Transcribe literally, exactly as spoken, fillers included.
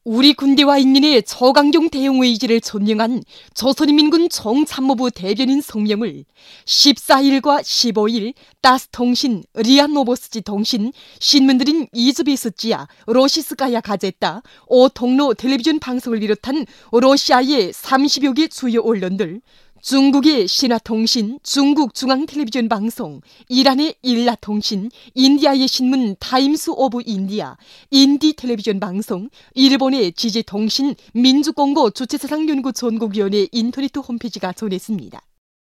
우리 군대와 인민의 저강경 대응 의지를 존명한 조선인민군 정참모부 대변인 성명을 십사 일과 십오 일 따스통신, 리아노보스지 통신, 신문들인 이즈비스지야, 로시스카야 가제타, 오통로 텔레비전 방송을 비롯한 러시아의 삼십여 개 주요 언론들, 중국의 신화통신, 중국 중앙텔레비전 방송, 이란의 일라통신, 인디아의 신문 타임스 오브 인디아, 인디텔레비전 방송, 일본의 지지통신, 민주공고 주체사상연구 전국위원회 인터넷 홈페이지가 전했습니다.